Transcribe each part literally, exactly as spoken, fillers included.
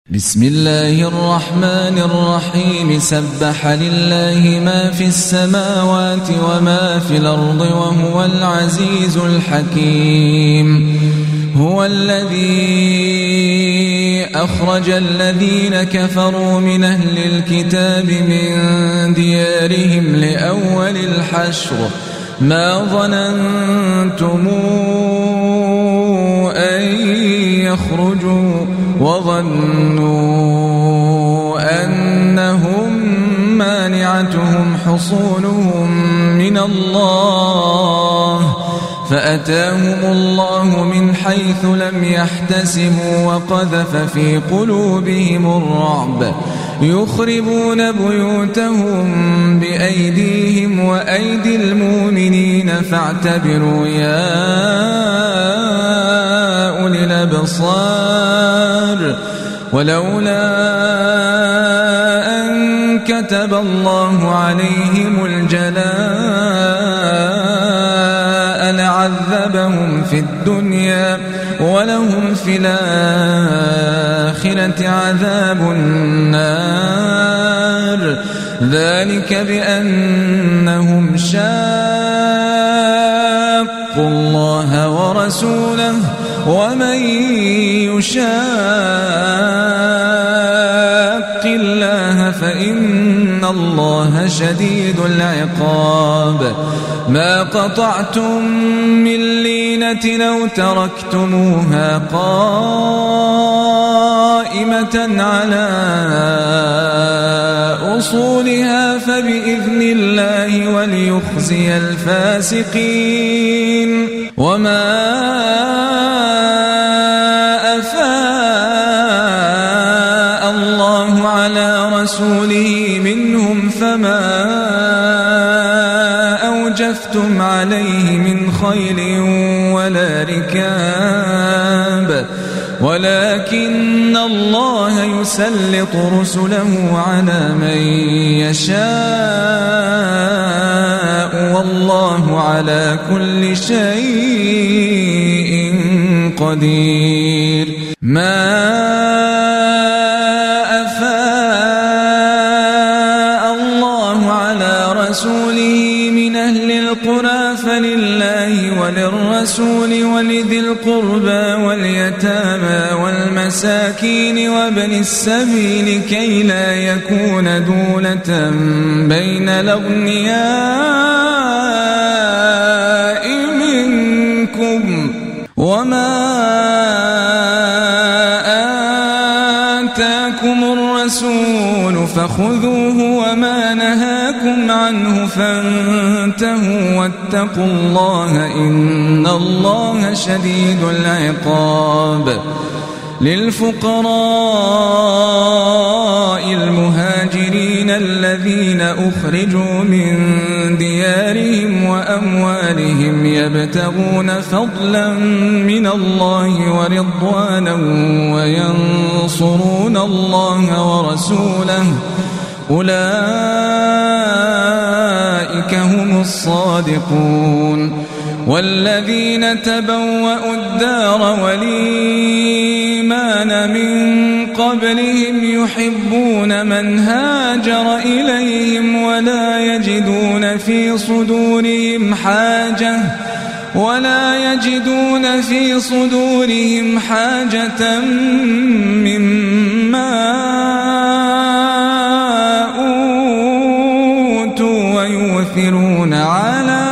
بسم الله الرحمن الرحيم سبح لله ما في السماوات وما في الأرض وهو العزيز الحكيم هو الذي أخرج الذين كفروا من أهل الكتاب من ديارهم لأول الحشر ما ظننتم أن يخرجوا وظنوا أنهم مانعتهم حصونهم من الله فأتاهم الله من حيث لم يحتسبوا وقذف في قلوبهم الرعب يخربون بيوتهم بأيديهم وأيدي المؤمنين فاعتبروا يا أولي الأبصار ولولا أن كتب الله عليهم الجلاء لعذبهم في الدنيا ولهم في الآخرة عذاب النار ذلك بأنهم شاقوا الله ورسوله ومن يشاق الله فإن الله شديد العقاب ما قطعتم من لينة أو تركتموها قائمة على أصولها فبإذن الله وليخزي الفاسقين وما أفاء الله على رسوله منهم فما أوجفتم عليه من خيل ولا ركاب ولكن الله يسلط رسله على من يشاء والله على كل شيء قدير ما أفاء الله على رسوله من أهل القرى فلله وللرسول ولذي القربى واليتامى والمساكين وابن السبيل كي لا يكون دولة بين الأغنياء منكم وما آتاكم الرسول فخذوه وما نهاكم عنه فانتهوا واتقوا الله إن الله شديد العقاب للفقراء المهاجرين الذين أخرجوا من ديارهم وأموالهم يبتغون فضلا من الله ورضوانا وينصرون الله ورسوله أولئك هم الصادقون والذين تبوأوا الدار والإيمان من قبلهم يحبون من هاجر إليهم ولا يجدون في صدورهم حاجة ولا يجدون في صدورهم حاجة مما أوتوا ويؤثرون على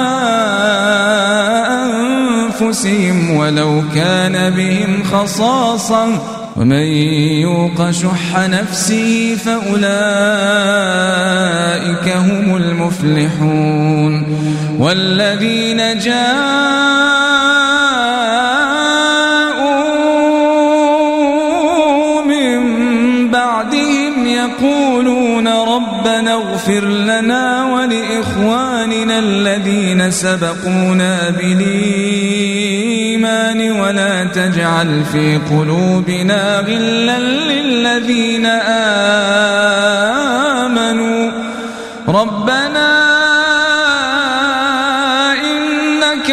أنفسهم ولو كان بهم خصاصة ومن يوق شح نفسه فأولئك هم المفلحون والذين جاءوا من بعدهم يقولون ربنا اغفر لنا ولإخواننا الذين سبقونا بالإيمان ولا تجعل في قلوبنا غلا للذين آمنوا ربنا إنك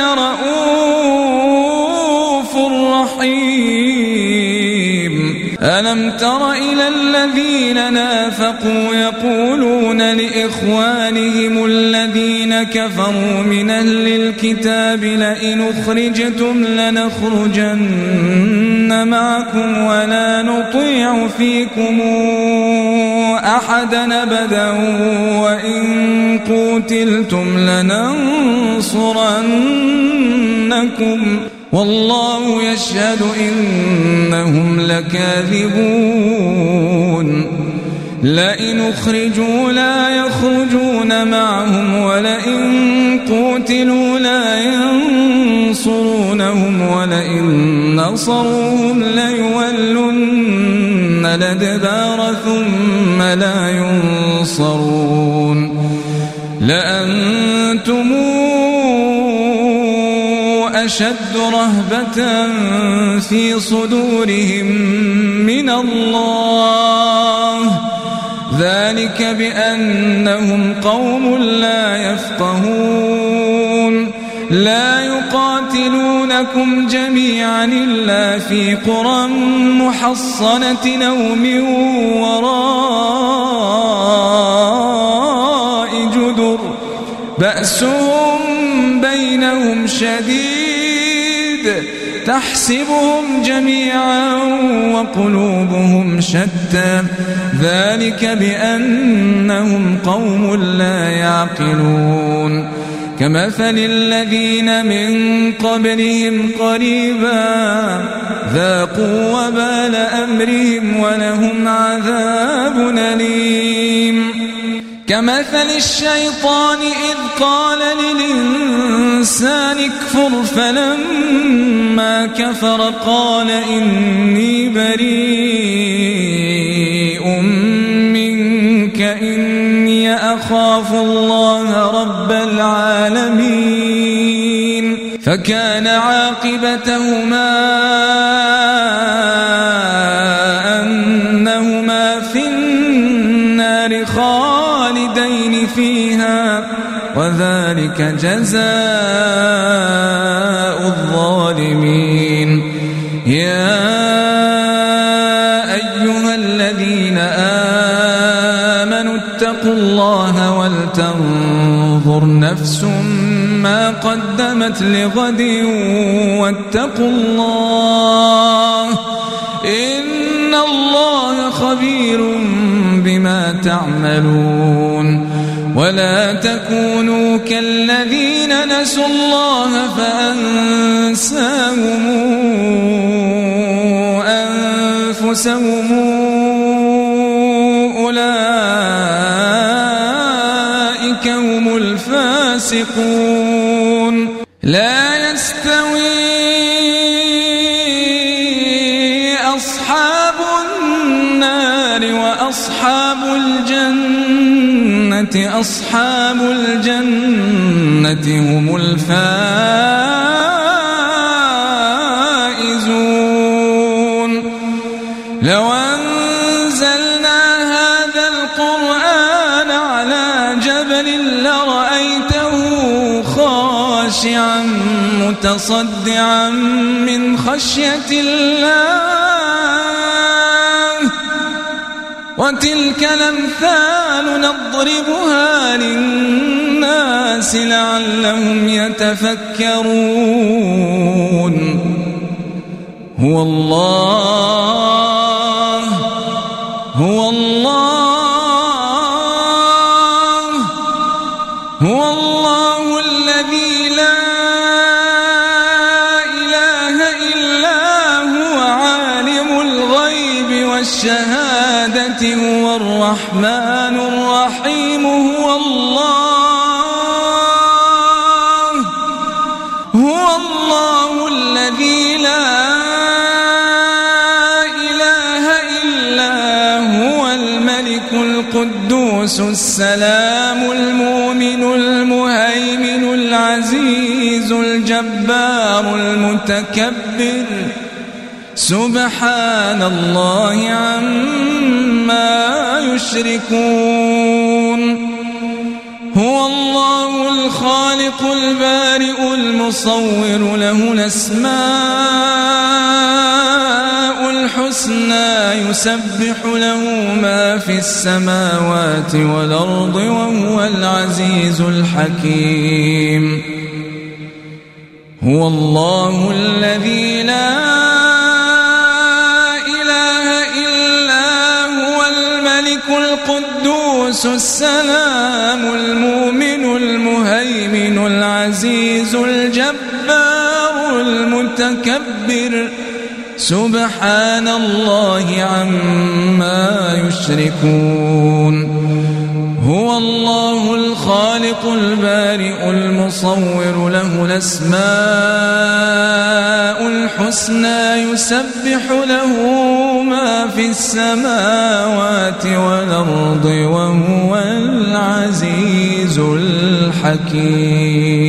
رؤوف رحيم ألم تر تر إلى الذين نافقوا يقولون لإخوانهم الذين كفروا من أهل الكتاب لئن أخرجتم لنخرجن معكم ولا نطيع فيكم أحدا أبدا وإن قتلتم لننصرنكم والله يشهد إنهم لكاذبون لئن أخرجوا لا يخرجون معهم ولئن قتلوا لا ينصرونهم ولئن نصروهم ليولن الأدبار ثم لا ينصرون لأنتم أشد رهبة في صدورهم من الله ذلك بأنهم قوم لا يفقهون لا يقاتلونكم جميعا إلا في قرى محصنة أو من وراء جدر بأسهم بينهم شديد تحسبهم جميعا وقلوبهم شتى ذلك بأنهم قوم لا يعقلون كمثل الذين من قبلهم قريبا ذاقوا وبال أمرهم ولهم عذاب أليم كمثل الشيطان إذ قال للإنسان اكفر فلما كفر قال إني بريء منك إني أخاف الله رب العالمين فكان عاقبتهما أنهما في النار خالدين فيها وذلك جزاء الظالمين يا أيها الذين آمنوا اتقوا الله ولتنظر نفس ما قدمت لغد واتقوا الله إن الله خبير بما تعملون ولا تكونوا كالذين نسوا الله فأنساهم أنفسهم أولئك هم الفاسقون لا يستوي أصحاب النار وأصحاب الجنة أصحاب الجنة هم الفائزون لو أنزلنا هذا القرآن على جبل لرأيته خاشعا متصدعا من خشية الله وتلك الأمثال نضربها للناس لعلهم يتفكرون هو الله هو الله هو الله الذي لا إله إلا هو عالم الغيب والشهادة هو الرحمن الرحيم هو الله هو الله الذي لا إله إلا هو الملك القدوس السلام المؤمن المهيمن العزيز الجبار المتكبر سبحان الله عما يشركون هو الله الخالق البارئ المصور له الأسماء الحسنى الحسنى يسبح له ما في السماوات والأرض وهو العزيز الحكيم هو الله الذي لا إله إلا هو الملك القدوس السلام المؤمن المهيمن العزيز الجبار المتكبر سبحان الله عما يشركون هو الله الخالق البارئ المصور له الأسماء الحسنى يسبح له ما في السماوات والأرض وهو العزيز الحكيم